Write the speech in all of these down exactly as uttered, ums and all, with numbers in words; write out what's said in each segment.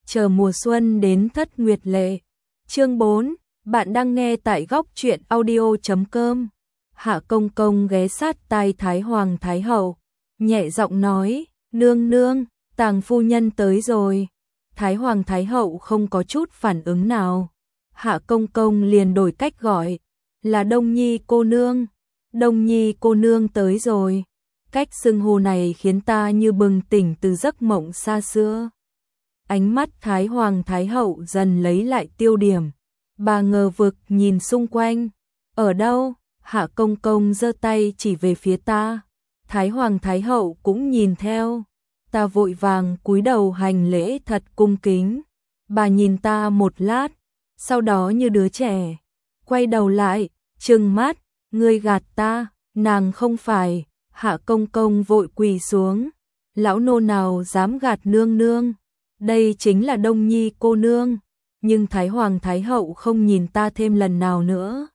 chờ mùa xuân đến thất nguyệt lệ. Chương bốn, bạn đang nghe tại góc truyện audio chấm com. Hạ Công Công ghé sát tai Thái Hoàng Thái Hậu, nhẹ giọng nói, nương nương, tàng phu nhân tới rồi. Thái Hoàng Thái Hậu không có chút phản ứng nào. Hạ Công Công liền đổi cách gọi, là Đông Nhi cô nương. Đông Nhi cô nương tới rồi. Cách xưng hô này khiến ta như bừng tỉnh từ giấc mộng xa xưa. Ánh mắt Thái Hoàng Thái Hậu dần lấy lại tiêu điểm. Bà ngờ vực nhìn xung quanh. Ở đâu? Hạ Công Công giơ tay chỉ về phía ta. Thái Hoàng Thái Hậu cũng nhìn theo. Ta vội vàng cúi đầu hành lễ thật cung kính. Bà nhìn ta một lát, sau đó như đứa trẻ, quay đầu lại, trừng mắt, ngươi gạt ta, nàng không phải. Hạ Công Công vội quỳ xuống. Lão nô nào dám gạt nương nương, đây chính là Đông Nhi cô nương. Nhưng Thái Hoàng Thái Hậu không nhìn ta thêm lần nào nữa.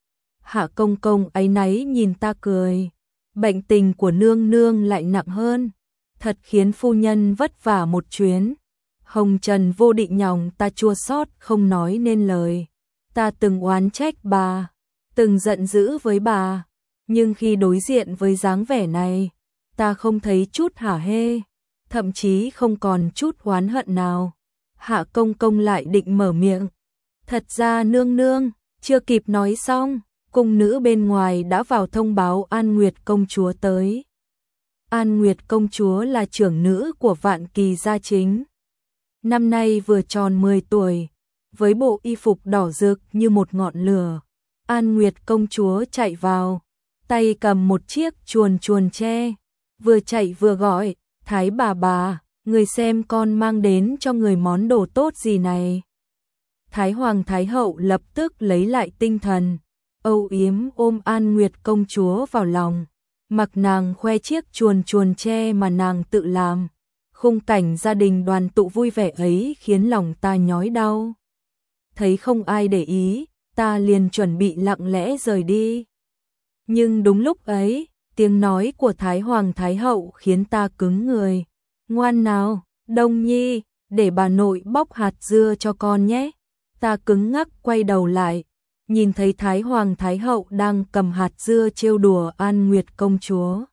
Hạ Công Công áy náy nhìn ta cười. Bệnh tình của nương nương lại nặng hơn, thật khiến phu nhân vất vả một chuyến. Hồng trần vô định nhòng ta chua xót không nói nên lời. Ta từng oán trách bà, từng giận dữ với bà, nhưng khi đối diện với dáng vẻ này, ta không thấy chút hả hê, thậm chí không còn chút oán hận nào. Hạ Công Công lại định mở miệng. Thật ra nương nương, chưa kịp nói xong, cung nữ bên ngoài đã vào thông báo An Nguyệt công chúa tới. An Nguyệt công chúa là trưởng nữ của Vạn Kỳ gia chính. Năm nay vừa tròn mười tuổi, với bộ y phục đỏ rực như một ngọn lửa. An Nguyệt công chúa chạy vào, tay cầm một chiếc chuồn chuồn tre, vừa chạy vừa gọi, Thái bà bà, người xem con mang đến cho người món đồ tốt gì này. Thái Hoàng Thái Hậu lập tức lấy lại tinh thần, âu yếm ôm An Nguyệt công chúa vào lòng, mặc nàng khoe chiếc chuồn chuồn tre mà nàng tự làm. Khung cảnh gia đình đoàn tụ vui vẻ ấy khiến lòng ta nhói đau. Thấy không ai để ý, ta liền chuẩn bị lặng lẽ rời đi. Nhưng đúng lúc ấy, tiếng nói của Thái Hoàng Thái Hậu khiến ta cứng người. Ngoan nào, Đông Nhi, để bà nội bóc hạt dưa cho con nhé. Ta cứng ngắc quay đầu lại, nhìn thấy Thái Hoàng Thái Hậu đang cầm hạt dưa trêu đùa An Nguyệt công chúa.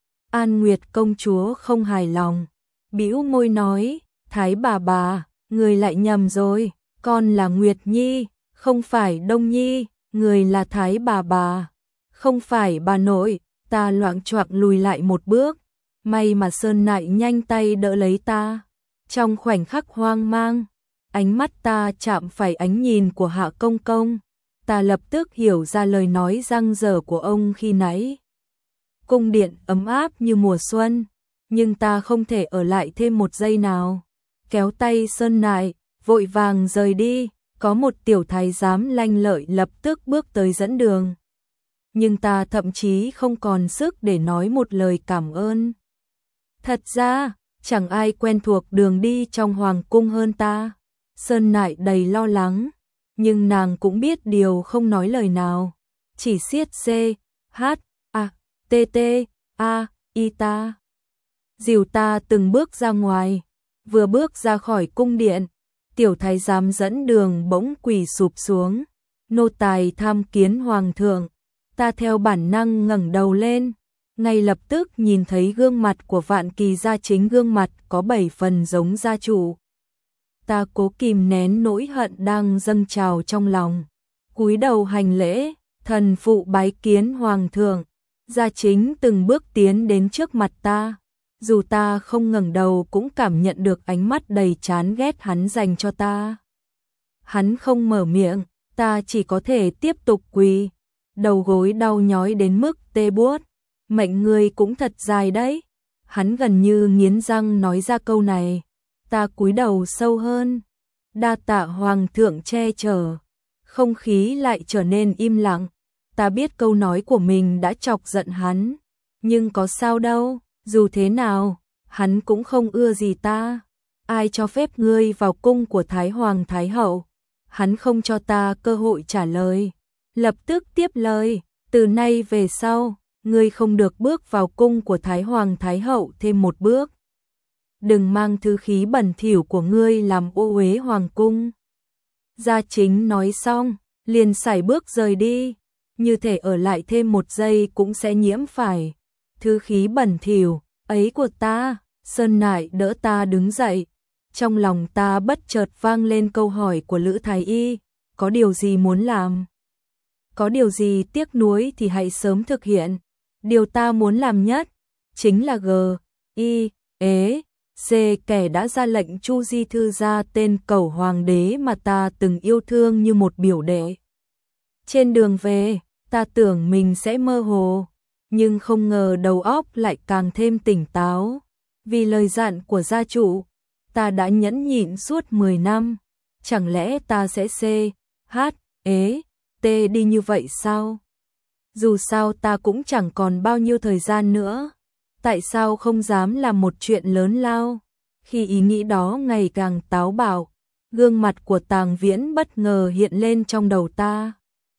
An Nguyệt công chúa không hài lòng, bĩu môi nói, Thái bà bà, người lại nhầm rồi, con là Nguyệt Nhi, không phải Đông Nhi, người là Thái bà bà, không phải bà nội. Ta loạng choạng lùi lại một bước, may mà Sơn Nại nhanh tay đỡ lấy ta. Trong khoảnh khắc hoang mang, ánh mắt ta chạm phải ánh nhìn của Hạ Công Công, ta lập tức hiểu ra lời nói răng dở của ông khi nãy. Cung điện ấm áp như mùa xuân, nhưng ta không thể ở lại thêm một giây nào. Kéo tay Sơn Nại, vội vàng rời đi, có một tiểu thái giám lanh lợi lập tức bước tới dẫn đường. Nhưng ta thậm chí không còn sức để nói một lời cảm ơn. Thật ra, chẳng ai quen thuộc đường đi trong hoàng cung hơn ta. Sơn Nại đầy lo lắng, nhưng nàng cũng biết điều không nói lời nào. Chỉ siết C, H, A, T, T, A, I ta. Dìu ta từng bước ra ngoài, vừa bước ra khỏi cung điện, tiểu thái giám dẫn đường bỗng quỳ sụp xuống. Nô tài tham kiến hoàng thượng. Ta theo bản năng ngẩng đầu lên, ngay lập tức nhìn thấy gương mặt của Vạn Kỳ gia chính, gương mặt có bảy phần giống gia chủ. Ta cố kìm nén nỗi hận đang dâng trào trong lòng, cúi đầu hành lễ, thần phụ bái kiến hoàng thượng. Gia chính từng bước tiến đến trước mặt ta, dù ta không ngẩng đầu cũng cảm nhận được ánh mắt đầy chán ghét hắn dành cho ta. Hắn không mở miệng, ta chỉ có thể tiếp tục quỳ. Đầu gối đau nhói đến mức tê buốt. Mệnh ngươi cũng thật dài đấy. Hắn gần như nghiến răng nói ra câu này. Ta cúi đầu sâu hơn. Đa tạ hoàng thượng che chở. Không khí lại trở nên im lặng. Ta biết câu nói của mình đã chọc giận hắn, nhưng có sao đâu, dù thế nào, hắn cũng không ưa gì ta. Ai cho phép ngươi vào cung của Thái Hoàng Thái Hậu? Hắn không cho ta cơ hội trả lời. Lập tức tiếp lời, từ nay về sau, ngươi không được bước vào cung của Thái Hoàng Thái Hậu thêm một bước. đừng mang thứ khí bẩn thỉu của ngươi làm ô uế hoàng cung. Gia Chính nói xong, liền sải bước rời đi, như thể ở lại thêm một giây cũng sẽ nhiễm phải thứ khí bẩn thỉu ấy của ta. Sơn Nại đỡ ta đứng dậy, trong lòng ta bất chợt vang lên câu hỏi của Lữ Thái Y, có điều gì muốn làm? Có điều gì tiếc nuối thì hãy sớm thực hiện. Điều ta muốn làm nhất chính là G, I, ế, C kẻ đã ra lệnh Chu Di Thư ra tên Cẩu Hoàng đế mà ta từng yêu thương như một biểu đệ. Trên đường về, ta tưởng mình sẽ mơ hồ, nhưng không ngờ đầu óc lại càng thêm tỉnh táo. Vì lời dặn của gia chủ, ta đã nhẫn nhịn suốt mười năm, chẳng lẽ ta sẽ C, H, ế, T đi như vậy sao? Dù sao ta cũng chẳng còn bao nhiêu thời gian nữa, tại sao không dám làm một chuyện lớn lao? Khi ý nghĩ đó ngày càng táo bạo, gương mặt của Tàng Viễn bất ngờ hiện lên trong đầu ta.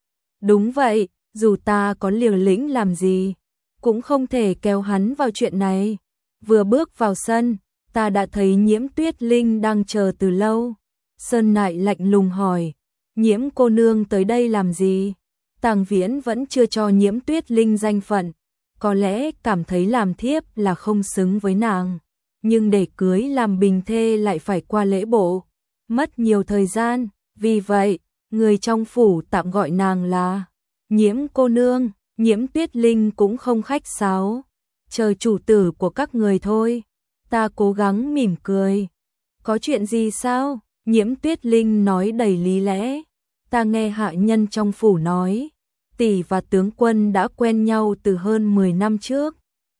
Đúng vậy, dù ta có liều lĩnh làm gì, cũng không thể kéo hắn vào chuyện này. Vừa bước vào sân, ta đã thấy Nhiễm Tuyết Linh đang chờ từ lâu. Sơn Nại lạnh lùng hỏi, Nhiễm cô nương tới đây làm gì? Tàng Viễn vẫn chưa cho Nhiễm Tuyết Linh danh phận, có lẽ cảm thấy làm thiếp là không xứng với nàng, nhưng để cưới làm bình thê lại phải qua lễ bộ, mất nhiều thời gian, vì vậy, người trong phủ tạm gọi nàng là Nhiễm cô nương. Nhiễm Tuyết Linh cũng không khách sáo, chờ chủ tử của các người thôi. Ta cố gắng mỉm cười. Có chuyện gì sao? Nhiễm Tuyết Linh nói đầy lý lẽ. Ta nghe hạ nhân trong phủ nói, tỷ và tướng quân đã quen nhau từ hơn mười năm trước.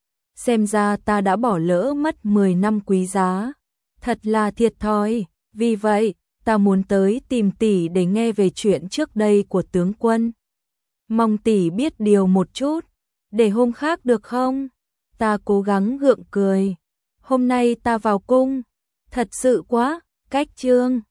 Xem ra ta đã bỏ lỡ mất mười năm quý giá. Thật là thiệt thòi. Vì vậy, ta muốn tới tìm tỷ để nghe về chuyện trước đây của tướng quân. Mong tỷ biết điều một chút, để hôm khác được không? Ta cố gắng gượng cười. Hôm nay ta vào cung, thật sự quá, cách chương.